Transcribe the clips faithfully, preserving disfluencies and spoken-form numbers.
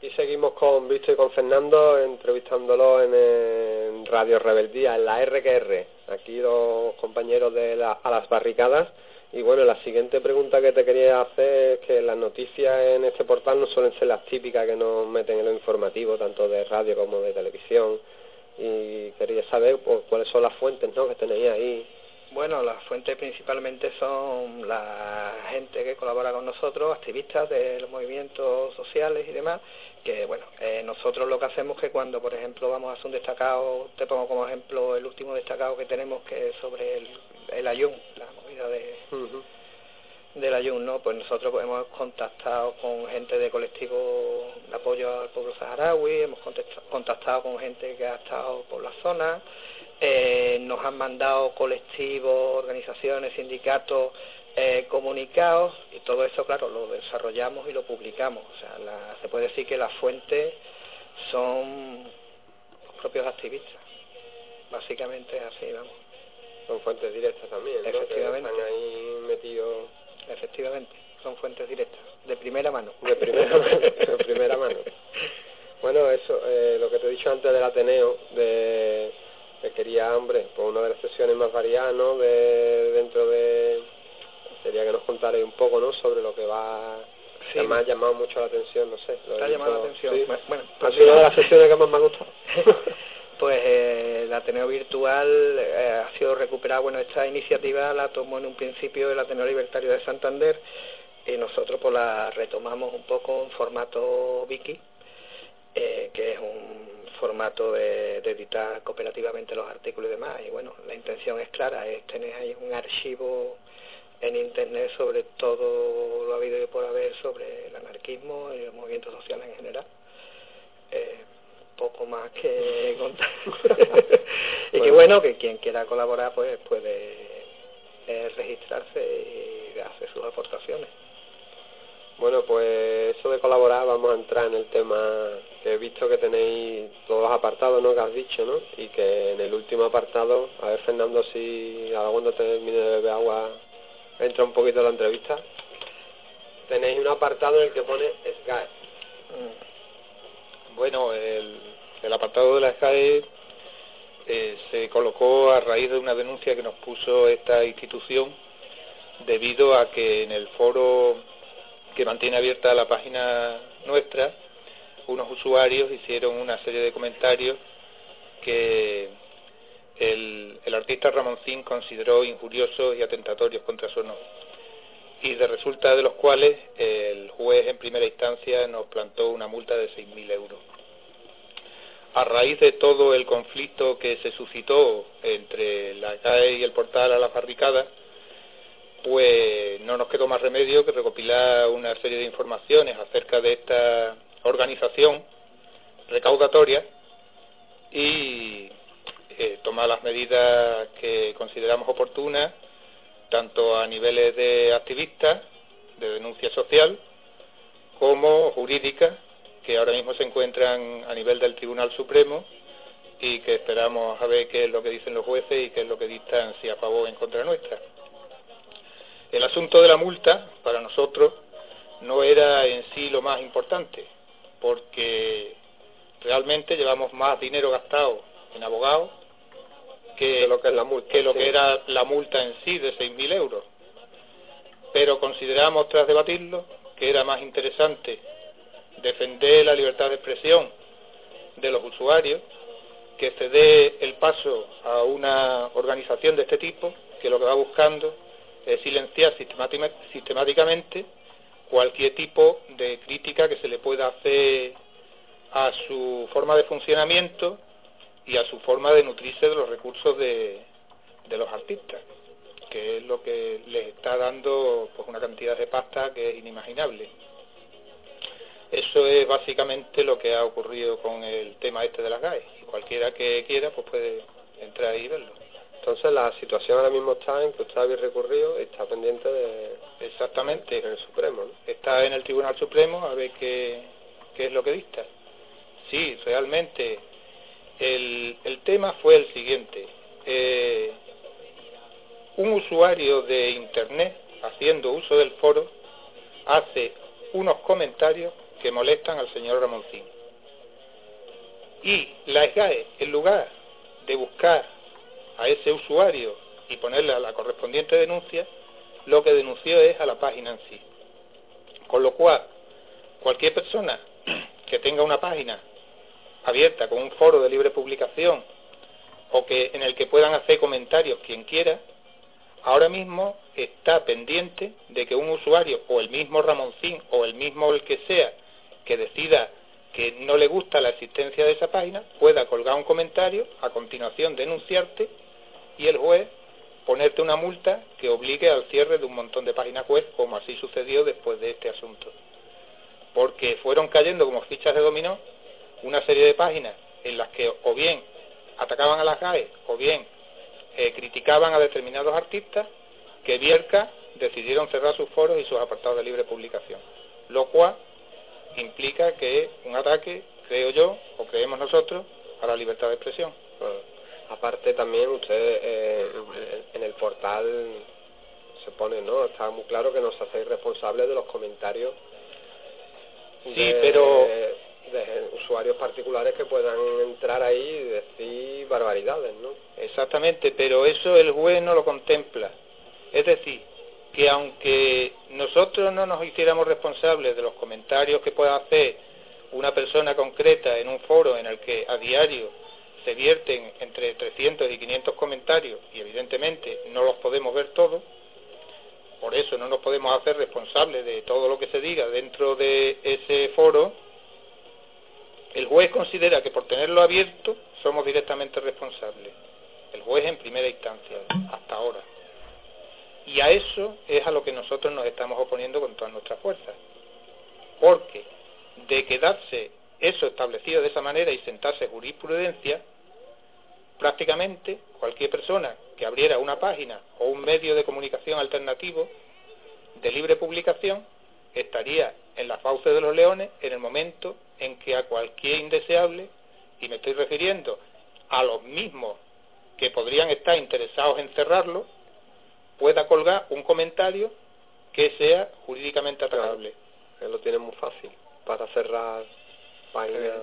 aquí seguimos con Víctor y con Fernando, entrevistándolo en, en Radio Rebeldía, en la R Q R, aquí los compañeros de la, A las Barricadas. Y bueno, la siguiente pregunta que te quería hacer es que las noticias en este portal no suelen ser las típicas que nos meten en lo informativo, tanto de radio como de televisión, y quería saber pues, cuáles son las fuentes, ¿no?, que tenéis ahí. Bueno, las fuentes principalmente son la gente que colabora con nosotros, activistas de los movimientos sociales y demás, que bueno, eh, nosotros lo que hacemos es que cuando, por ejemplo, vamos a hacer un destacado, te pongo como ejemplo el último destacado que tenemos, que es sobre el, el Ayun, la movida de, uh-huh. del Ayun, ¿no? Pues nosotros hemos contactado con gente de colectivo de apoyo al pueblo saharaui, hemos contactado con gente que ha estado por la zona. Eh, nos han mandado colectivos, organizaciones, sindicatos, eh, comunicados, y todo eso, claro, lo desarrollamos y lo publicamos. O sea, la, se puede decir que las fuentes son los propios activistas. Básicamente es así, vamos. Son fuentes directas también, ¿no? Efectivamente. Que están ahí metidos. Efectivamente, son fuentes directas, de primera mano. De primera mano, de primera mano. Bueno, eso, eh, lo que te he dicho antes del Ateneo, de... que quería, hombre, pues una de las sesiones más variadas, ¿no?, de, dentro de, sería que nos contarais un poco, ¿no?, sobre lo que va, sí, que me ha llamado mucho la atención, no sé. Lo ¿Te ha llamado la atención? Sí. Bueno, pues ha sido una de las sesiones que más me ha gustado. Pues eh, el Ateneo Virtual eh, ha sido recuperado, bueno, esta iniciativa la tomó en un principio el Ateneo Libertario de Santander, y nosotros pues la retomamos un poco en formato Wiki, eh, que es un formato de, de editar cooperativamente los artículos y demás, y bueno, la intención es clara, es tener ahí un archivo en internet sobre todo lo habido y por haber sobre el anarquismo y los movimientos sociales en general. Eh, poco más que contar. Y bueno, que bueno, que quien quiera colaborar pues puede eh, registrarse y hacer sus aportaciones. Bueno, pues eso de colaborar, vamos a entrar en el tema que he visto que tenéis todos los apartados, ¿no?, que has dicho, ¿no? Y que en el último apartado, a ver, Fernando, si ahora cuando termine de beber agua entra un poquito la entrevista, tenéis un apartado en el que pone S G A E. Mm. Bueno, el, el apartado de la S G A E eh, se colocó a raíz de una denuncia que nos puso esta institución debido a que en el foro que mantiene abierta la página nuestra, unos usuarios hicieron una serie de comentarios que el, el artista Ramoncín consideró injuriosos y atentatorios contra su honor, y de resulta de los cuales el juez en primera instancia nos plantó una multa de seis mil euros. A raíz de todo el conflicto que se suscitó entre la S G A E y el portal A las Barricadas, pues no nos quedó más remedio que recopilar una serie de informaciones acerca de esta organización recaudatoria y eh, tomar las medidas que consideramos oportunas, tanto a niveles de activistas, de denuncia social, como jurídicas, que ahora mismo se encuentran a nivel del Tribunal Supremo y que esperamos a ver qué es lo que dicen los jueces y qué es lo que dictan, si a favor o en contra nuestra. El asunto de la multa, para nosotros, no era en sí lo más importante, porque realmente llevamos más dinero gastado en abogados que, que lo que es la multa, que lo sí. que era la multa en sí de seis mil euros. Pero consideramos, tras debatirlo, que era más interesante defender la libertad de expresión de los usuarios, que ceder el paso a una organización de este tipo, que lo que va buscando es silenciar sistemáticamente cualquier tipo de crítica que se le pueda hacer a su forma de funcionamiento y a su forma de nutrirse de los recursos de, de los artistas, que es lo que les está dando pues una cantidad de pasta que es inimaginable. Eso es básicamente lo que ha ocurrido con el tema este de las G A E, y cualquiera que quiera pues puede entrar ahí y verlo. Entonces la situación ahora mismo está en que usted había recurrido y está pendiente de... Exactamente. En el Supremo, ¿no? Está en el Tribunal Supremo a ver qué, qué es lo que dicta. Sí, realmente el, el tema fue el siguiente. Eh, un usuario de Internet, haciendo uso del foro, hace unos comentarios que molestan al señor Ramoncín. Y la S G A E, en lugar de buscar a ese usuario y ponerle a la correspondiente denuncia, lo que denunció es a la página en sí. Con lo cual, cualquier persona que tenga una página abierta con un foro de libre publicación o que en el que puedan hacer comentarios quien quiera, ahora mismo está pendiente de que un usuario o el mismo Ramoncín o el mismo el que sea que decida que no le gusta la existencia de esa página pueda colgar un comentario, a continuación denunciarte y el juez ponerte una multa que obligue al cierre de un montón de páginas web, como así sucedió después de este asunto. Porque fueron cayendo como fichas de dominó una serie de páginas en las que o bien atacaban a las G A E o bien eh, criticaban a determinados artistas, que Bierka decidieron cerrar sus foros y sus apartados de libre publicación, lo cual implica que es un ataque, creo yo, o creemos nosotros, a la libertad de expresión. Bueno, aparte también usted eh, en el portal se pone, ¿no? Está muy claro que nos hacéis responsables de los comentarios sí, de, pero de usuarios particulares que puedan entrar ahí y decir barbaridades, ¿no? Exactamente, pero eso el juez no lo contempla. Es decir, que aunque nosotros no nos hiciéramos responsables de los comentarios que pueda hacer una persona concreta en un foro en el que a diario se vierten entre trescientos y quinientos comentarios y evidentemente no los podemos ver todos, por eso no nos podemos hacer responsables de todo lo que se diga dentro de ese foro, el juez considera que por tenerlo abierto somos directamente responsables. El juez en primera instancia, hasta ahora. Y a eso es a lo que nosotros nos estamos oponiendo con todas nuestras fuerzas. Porque de quedarse eso establecido de esa manera y sentarse jurisprudencia, prácticamente cualquier persona que abriera una página o un medio de comunicación alternativo de libre publicación estaría en la fauce de los leones en el momento en que a cualquier indeseable, y me estoy refiriendo a los mismos que podrían estar interesados en cerrarlo, pueda colgar un comentario que sea jurídicamente atacable. Claro, él lo tiene muy fácil para cerrar páginas.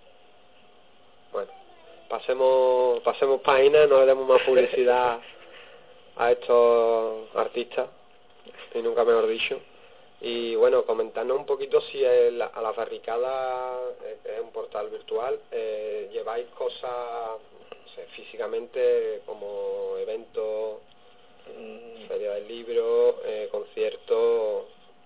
Bueno, pasemos pasemos páginas, no le demos más publicidad a estos artistas, y nunca mejor dicho. Y bueno, comentarnos un poquito si el, a las barricadas, que es un portal virtual, eh, lleváis cosas, no sé, físicamente, como eventos, feria del libro, eh, conciertos.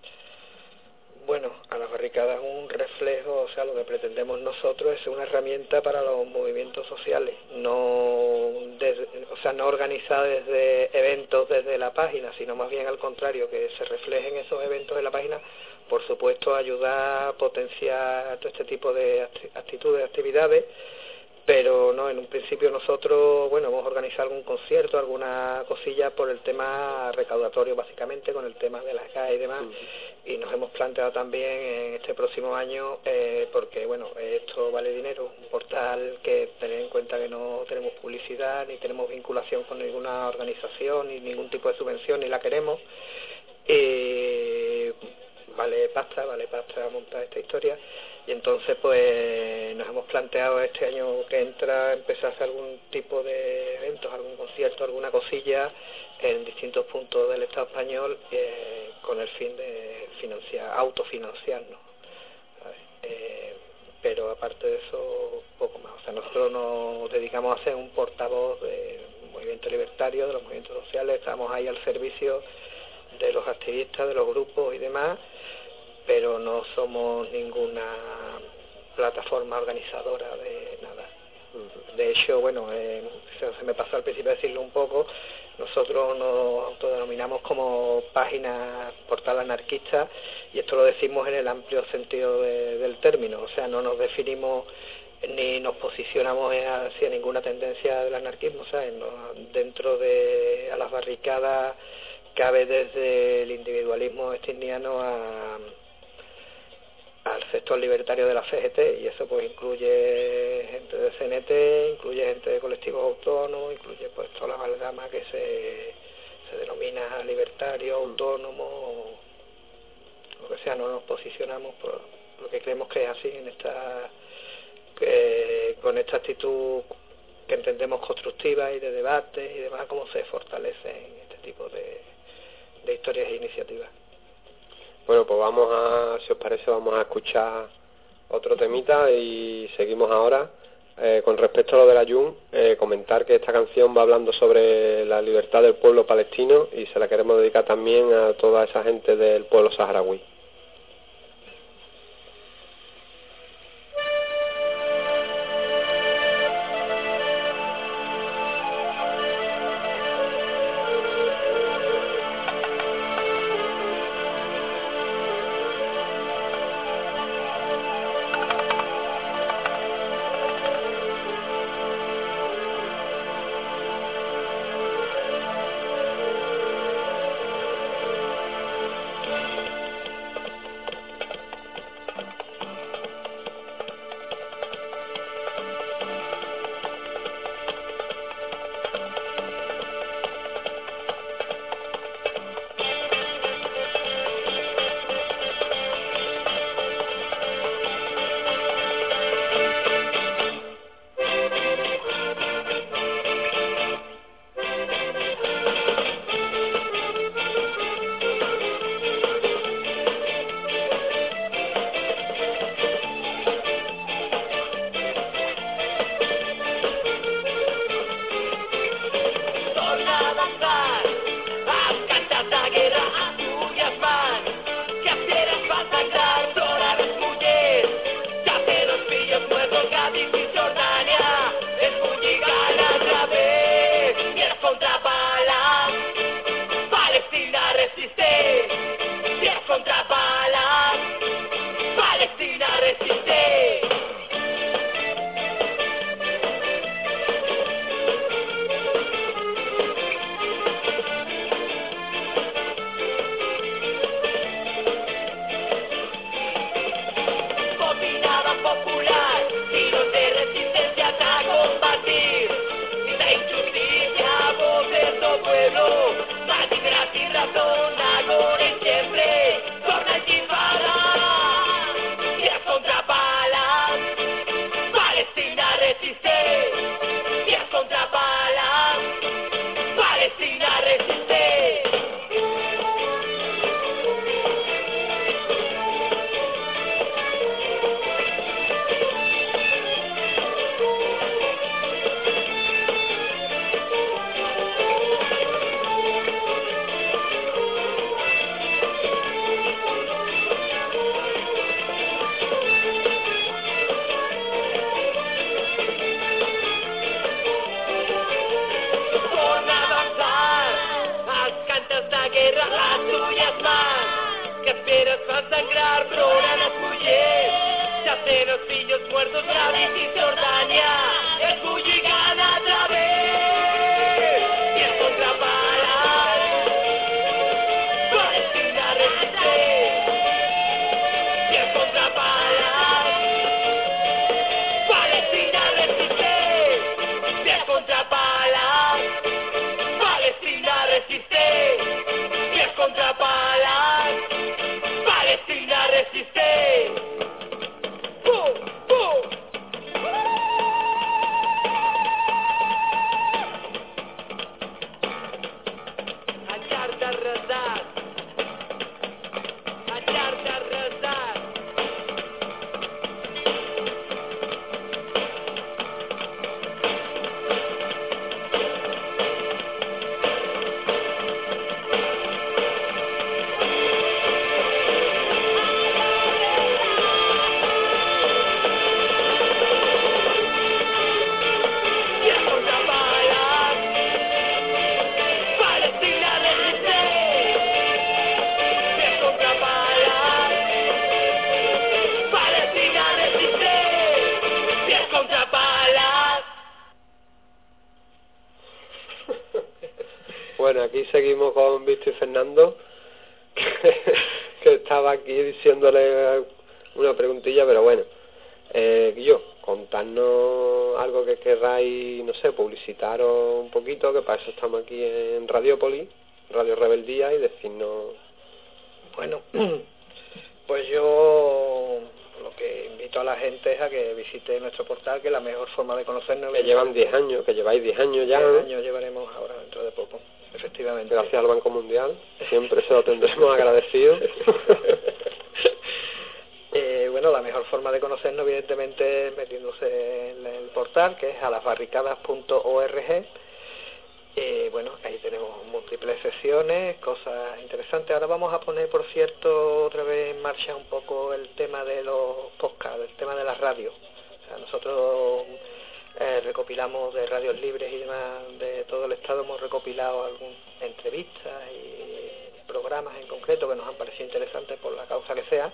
Bueno, a las barricadas un reflejo, o sea, lo que pretendemos nosotros es una herramienta para los movimientos sociales, no desde, o sea, no organizada desde eventos desde la página, sino más bien al contrario, que se reflejen esos eventos en la página, por supuesto ayudar a potenciar todo este tipo de actitudes, actividades, pero no, en un principio nosotros, bueno, hemos organizado algún concierto, alguna cosilla por el tema recaudatorio, básicamente, con el tema de las G A E y demás, uh-huh. Y nos hemos planteado también en este próximo año, eh, porque, bueno, esto vale dinero, un portal que tener en cuenta que no tenemos publicidad, ni tenemos vinculación con ninguna organización, ni ningún tipo de subvención, ni la queremos, eh, vale pasta, vale pasta montar esta historia. Y entonces pues nos hemos planteado este año que entra empezar a hacer algún tipo de eventos, algún concierto, alguna cosilla en distintos puntos del Estado español, eh, con el fin de financiar, autofinanciarnos. Eh, pero aparte de eso, poco más. O sea, nosotros nos dedicamos a ser un portavoz del movimiento libertario, de los movimientos sociales, estamos ahí al servicio de los activistas, de los grupos y demás, pero no somos ninguna plataforma organizadora de nada. De hecho, bueno, eh, se, se me pasó al principio decirlo un poco, nosotros nos autodenominamos como página portal anarquista, y esto lo decimos en el amplio sentido de, del término, o sea, no nos definimos ni nos posicionamos hacia ninguna tendencia del anarquismo, o sea, no, dentro de a las barricadas cabe desde el individualismo stirniano a al sector libertario de la C G T, y eso pues incluye gente de C N T, incluye gente de colectivos autónomos, incluye pues toda la amalgama que se, se denomina libertario, autónomo, lo que sea. No nos posicionamos por, porque creemos que es así, en esta eh, con esta actitud que entendemos constructiva y de debate y demás, cómo se fortalecen este tipo de, de historias e iniciativas. Bueno, pues vamos a, si os parece, vamos a escuchar otro temita y seguimos ahora. Eh, con respecto a lo de la Jun, eh, comentar que esta canción va hablando sobre la libertad del pueblo palestino y se la queremos dedicar también a toda esa gente del pueblo saharaui. Bueno, aquí seguimos con Víctor y Fernando, que, que estaba aquí diciéndole una preguntilla, pero bueno, eh, yo, contarnos algo que querráis, no sé, publicitaros un poquito, que para eso estamos aquí en Radiópolis, Radio Rebeldía, y decirnos... Bueno, pues yo lo que invito a la gente es a que visite nuestro portal, que es la mejor forma de conocernos. Que llevan diez años, que lleváis diez años ya, diez ¿no? años llevaremos ahora dentro de poco, efectivamente. Gracias al Banco Mundial, siempre se lo tendremos agradecido. Eh, bueno, la mejor forma de conocernos, evidentemente, es metiéndose en el portal, que es a las barricadas punto org. Eh, bueno, ahí tenemos múltiples sesiones, cosas interesantes. Ahora vamos a poner, por cierto, otra vez en marcha un poco el tema de los podcasts, el tema de las radios. O sea, nosotros eh, recopilamos de radios libres y demás de todo el estado, hemos recopilado algunas entrevistas y programas en concreto que nos han parecido interesantes por la causa que sea,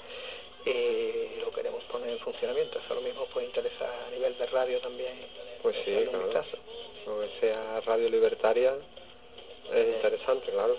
y lo queremos poner en funcionamiento. Eso lo mismo puede interesar a nivel de radio también. Pues sí, claro. Aunque sea radio libertaria, es interesante, claro.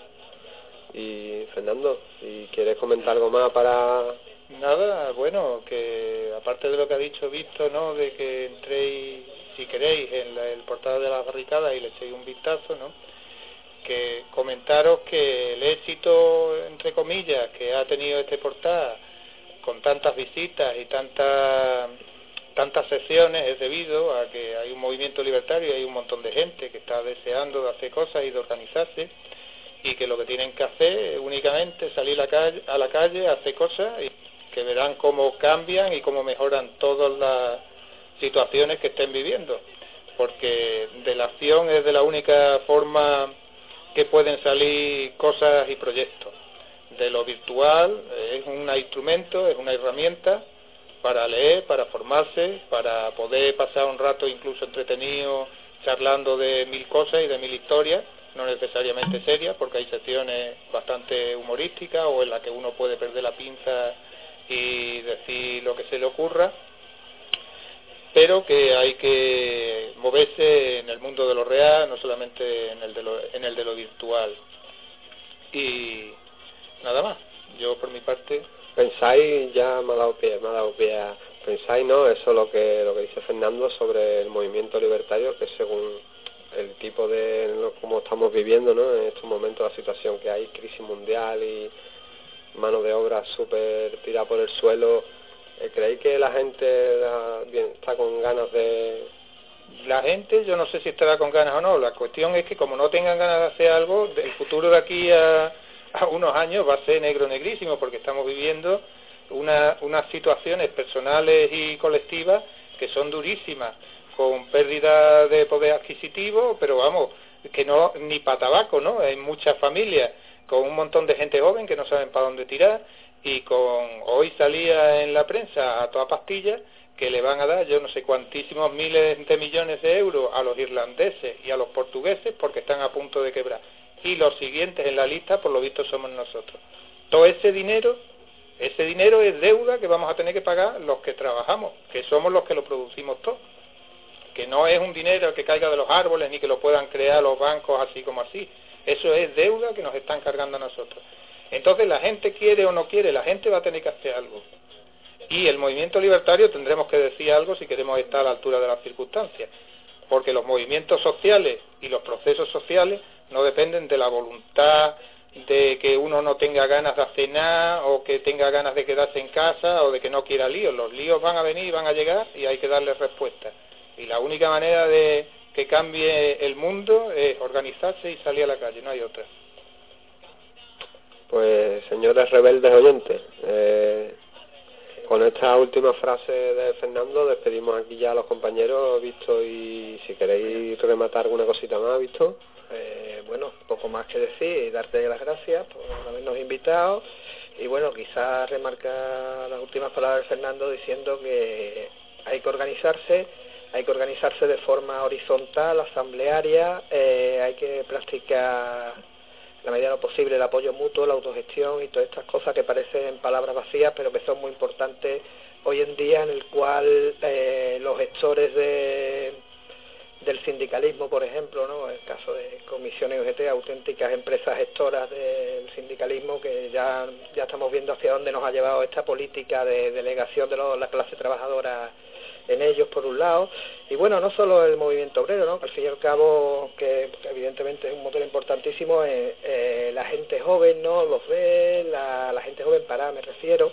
Y Fernando, ¿y quieres comentar algo más para...? Nada, bueno, que aparte de lo que ha dicho Víctor, ¿no?, de que entréis, si queréis, en la, el portal de las barricadas y le echéis un vistazo, ¿no?, que comentaros que el éxito, entre comillas, que ha tenido este portal, con tantas visitas y tantas tantas sesiones, es debido a que hay un movimiento libertario y hay un montón de gente que está deseando de hacer cosas y de organizarse, y que lo que tienen que hacer es únicamente salir a la calle, a la calle, hacer cosas, y que verán cómo cambian y cómo mejoran todas las situaciones que estén viviendo, porque de la acción es de la única forma que pueden salir cosas y proyectos. De lo virtual es un instrumento, es una herramienta para leer, para formarse, para poder pasar un rato incluso entretenido charlando de mil cosas y de mil historias, no necesariamente serias, porque hay secciones bastante humorísticas o en las que uno puede perder la pinza y decir lo que se le ocurra, pero que hay que moverse en el mundo de lo real, no solamente en el de lo, en el de lo virtual. Y nada más, yo por mi parte... Pensáis, ya me ha dado pie, me ha dado pie a... Pensáis, ¿no?, eso lo que lo que dice Fernando sobre el movimiento libertario, que según el tipo de... Lo, como estamos viviendo, ¿no?, en estos momentos, la situación que hay, crisis mundial y mano de obra súper tirada por el suelo, ¿creéis que la gente la, bien, está con ganas de...? La gente, yo no sé si estará con ganas o no, la cuestión es que como no tengan ganas de hacer algo, el futuro de aquí a... a unos años va a ser negro negrísimo, porque estamos viviendo una, unas situaciones personales y colectivas que son durísimas, con pérdida de poder adquisitivo, pero vamos, que no ni para tabaco, ¿no? Hay muchas familias con un montón de gente joven que no saben para dónde tirar, y con hoy salía en la prensa a toda pastilla que le van a dar yo no sé cuantísimos miles de millones de euros a los irlandeses y a los portugueses porque están a punto de quebrar. Y los siguientes en la lista, por lo visto, somos nosotros. Todo ese dinero, ese dinero es deuda que vamos a tener que pagar los que trabajamos, que somos los que lo producimos todo. Que no es un dinero que caiga de los árboles ni que lo puedan crear los bancos así como así. Eso es deuda que nos están cargando a nosotros. Entonces, la gente quiere o no quiere, la gente va a tener que hacer algo. Y el movimiento libertario tendremos que decir algo si queremos estar a la altura de las circunstancias. Porque los movimientos sociales y los procesos sociales no dependen de la voluntad de que uno no tenga ganas de hacer nada, o que tenga ganas de quedarse en casa, o de que no quiera líos. Los líos van a venir, van a llegar, y hay que darles respuesta. Y la única manera de que cambie el mundo es organizarse y salir a la calle, no hay otra. Pues, señores rebeldes oyentes, eh, con esta última frase de Fernando despedimos aquí ya a los compañeros. Víctor, y si queréis rematar alguna cosita más, Víctor. Eh, bueno, poco más que decir, y darte las gracias por habernos invitado, y bueno, quizás remarcar las últimas palabras de Fernando diciendo que hay que organizarse, hay que organizarse de forma horizontal, asamblearia, eh, hay que practicar en la medida de lo posible el apoyo mutuo, la autogestión y todas estas cosas que parecen palabras vacías, pero que son muy importantes hoy en día, en el cual eh, los gestores de del sindicalismo, por ejemplo, ¿no?, el caso de Comisiones U G T, auténticas empresas gestoras del sindicalismo, que ya ya estamos viendo hacia dónde nos ha llevado esta política de delegación de los, la clase trabajadora en ellos, por un lado, y bueno, no solo el movimiento obrero, ¿no?, al fin y al cabo, que evidentemente es un motor importantísimo, eh, eh, la gente joven, ¿no?, los ve, la, la gente joven parada me refiero,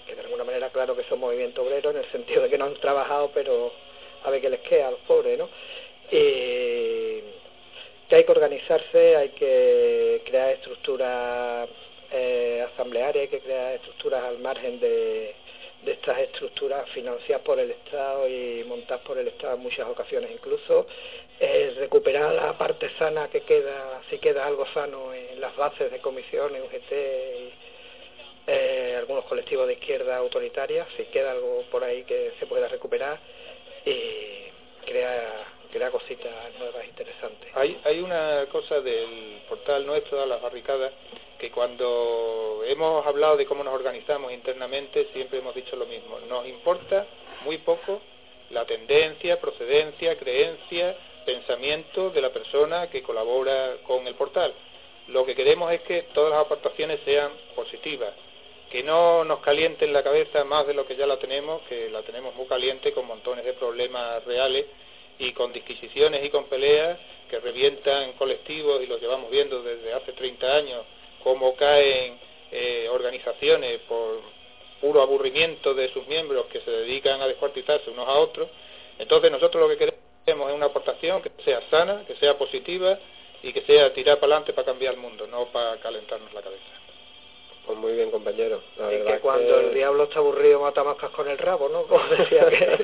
que de alguna manera claro que son movimientos obreros en el sentido de que no han trabajado, pero a ver qué les queda a los pobres, ¿no? Y que hay que organizarse, hay que crear estructuras eh, asamblearias, hay que crear estructuras al margen de, de estas estructuras financiadas por el Estado y montadas por el Estado en muchas ocasiones incluso, eh, recuperar la parte sana que queda, si queda algo sano en las bases de comisiones, U G T y eh, algunos colectivos de izquierda autoritarias, si queda algo por ahí que se pueda recuperar y crear crear cositas nuevas interesantes. Hay, hay una cosa del portal nuestro, a las barricadas, que cuando hemos hablado de cómo nos organizamos internamente siempre hemos dicho lo mismo: nos importa muy poco la tendencia, procedencia, creencia, pensamiento de la persona que colabora con el portal. Lo que queremos es que todas las aportaciones sean positivas, que no nos calienten la cabeza más de lo que ya la tenemos, que la tenemos muy caliente con montones de problemas reales y con disquisiciones y con peleas que revientan colectivos, y los llevamos viendo desde hace treinta años, cómo caen eh, organizaciones por puro aburrimiento de sus miembros que se dedican a descuartizarse unos a otros. Entonces nosotros lo que queremos es una aportación que sea sana, que sea positiva y que sea tirar para adelante para cambiar el mundo, no para calentarnos la cabeza. Pues muy bien, compañero. La y verdad que cuando que... el diablo está aburrido mata moscas con el rabo, ¿no? Como decía que...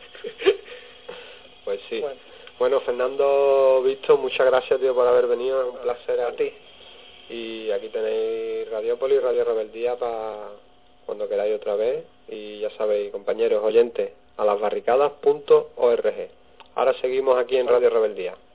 Pues sí. Bueno. bueno, Fernando Visto, muchas gracias, tío, por haber venido. Es un a, placer. A ti. Y aquí tenéis Radiópolis, Radio Rebeldía para cuando queráis otra vez. Y ya sabéis, compañeros oyentes, a las barricadas punto org. Ahora seguimos aquí en Radio Rebeldía.